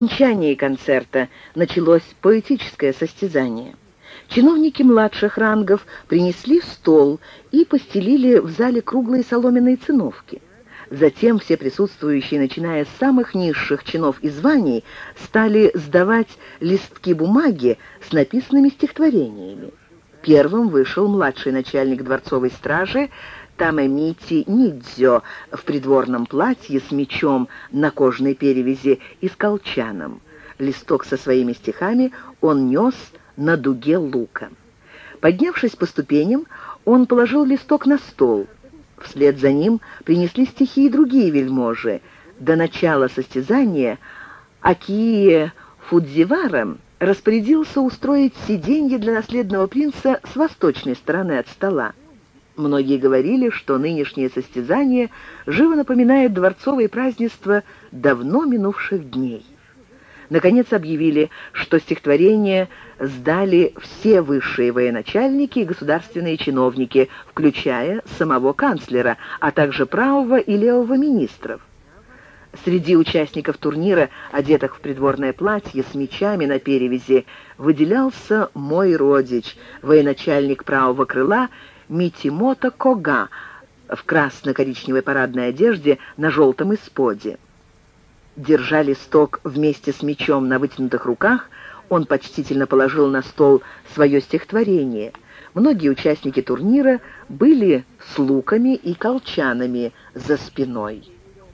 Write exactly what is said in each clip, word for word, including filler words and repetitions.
окончании концерта началось поэтическое состязание. Чиновники младших рангов принесли стол и постелили в зале круглые соломенные циновки. Затем все присутствующие, начиная с самых низших чинов и званий, стали сдавать листки бумаги с написанными стихотворениями. Первым вышел младший начальник дворцовой стражи Тамэмити Нидзё в придворном платье с мечом на кожаной перевязи и с колчаном. Листок со своими стихами он нес на дуге лука. Поднявшись по ступеням, он положил листок на стол. Вслед за ним принесли стихи и другие вельможи. До начала состязания Акие Фудзивара распорядился устроить сиденье для наследного принца с восточной стороны от стола. Многие говорили, что нынешнее состязание живо напоминает дворцовые празднества давно минувших дней. Наконец объявили, что стихотворение сдали все высшие военачальники и государственные чиновники, включая самого канцлера, а также правого и левого министров. Среди участников турнира, одетых в придворное платье с мечами на перевязи, выделялся мой родич, военачальник правого крыла Митимото Кога в красно-коричневой парадной одежде на желтом исподе. Держа листок вместе с мечом на вытянутых руках, он почтительно положил на стол свое стихотворение. Многие участники турнира были с луками и колчанами за спиной.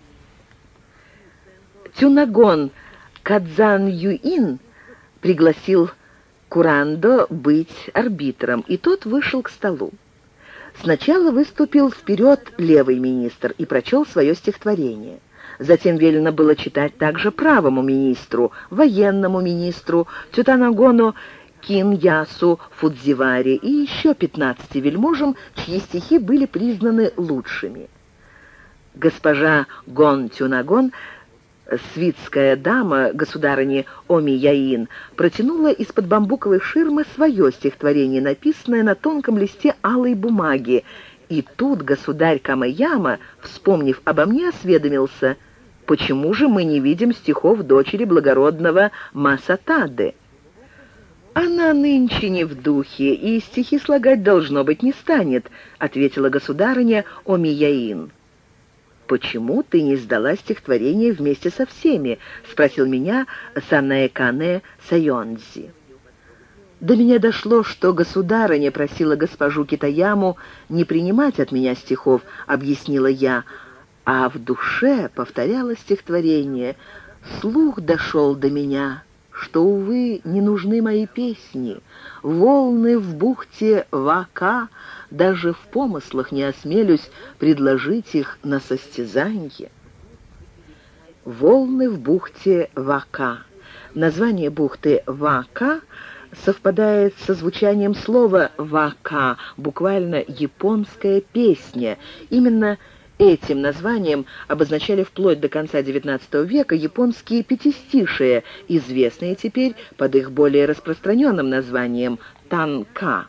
Тюнагон Кадзан Юин пригласил Курандо быть арбитром, и тот вышел к столу. Сначала выступил вперед левый министр и прочел свое стихотворение. Затем велено было читать также правому министру, военному министру, Тютанагону Киньясу Фудзиваре и еще пятнадцати вельможам, чьи стихи были признаны лучшими. Госпожа Гон Тюнагон, свитская дама государыни Омияин, протянула из-под бамбуковой ширмы свое стихотворение, написанное на тонком листе алой бумаги, и тут государь Камэяма, вспомнив обо мне, осведомился: «Почему же мы не видим стихов дочери благородного Масатады?» «Она нынче не в духе, и стихи слагать, должно быть, не станет», — ответила государыня Омияин. «Почему ты не сдала стихотворение вместе со всеми?» — спросил меня Санаэкане Сайонзи. До меня дошло, что государыня просила госпожу Китаяму не принимать от меня стихов, объяснила я, а в душе повторяла стихотворение. Слух дошел до меня, что, увы, не нужны мои песни. Волны в бухте Вака, даже в помыслах не осмелюсь предложить их на состязанье. Волны в бухте Вака. Название бухты Вака совпадает со звучанием слова «вака», буквально «японская песня». Именно этим названием обозначали вплоть до конца девятнадцатого века японские пятистишие, известные теперь под их более распространенным названием «танка».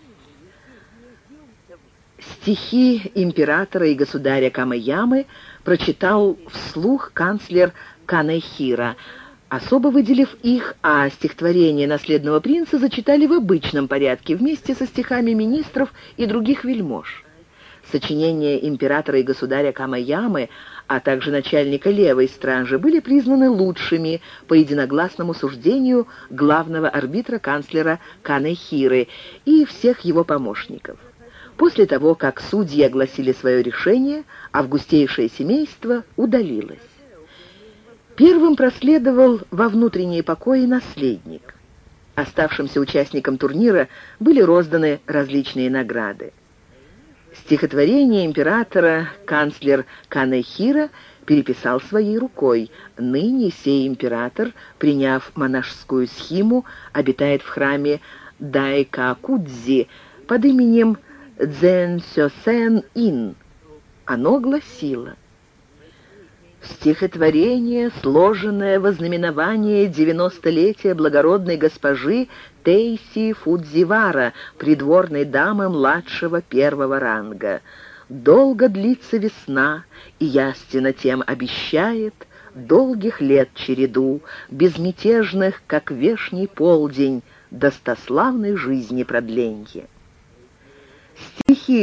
Стихи императора и государя Камэямы прочитал вслух канцлер Канэхира, особо выделив их, а стихотворение наследного принца зачитали в обычном порядке вместе со стихами министров и других вельмож. Сочинения императора и государя Камэямы, а также начальника левой стражи, были признаны лучшими по единогласному суждению главного арбитра канцлера Канэхиры и всех его помощников. После того, как судьи огласили свое решение, августейшее семейство удалилось. Первым проследовал во внутренние покои наследник. Оставшимся участникам турнира были розданы различные награды. Стихотворение императора канцлер Канэхира переписал своей рукой. Ныне сей император, приняв монашескую схиму, обитает в храме Дайкакудзи под именем Дзэнсёсэн-ин. Оно гласило: стихотворение, сложенное во знаменование девяностолетия благородной госпожи Тейси Фудзивара, придворной дамы младшего первого ранга. Долго длится весна, и ястина тем обещает, долгих лет череду, безмятежных, как вешний полдень, достославной жизни продленье.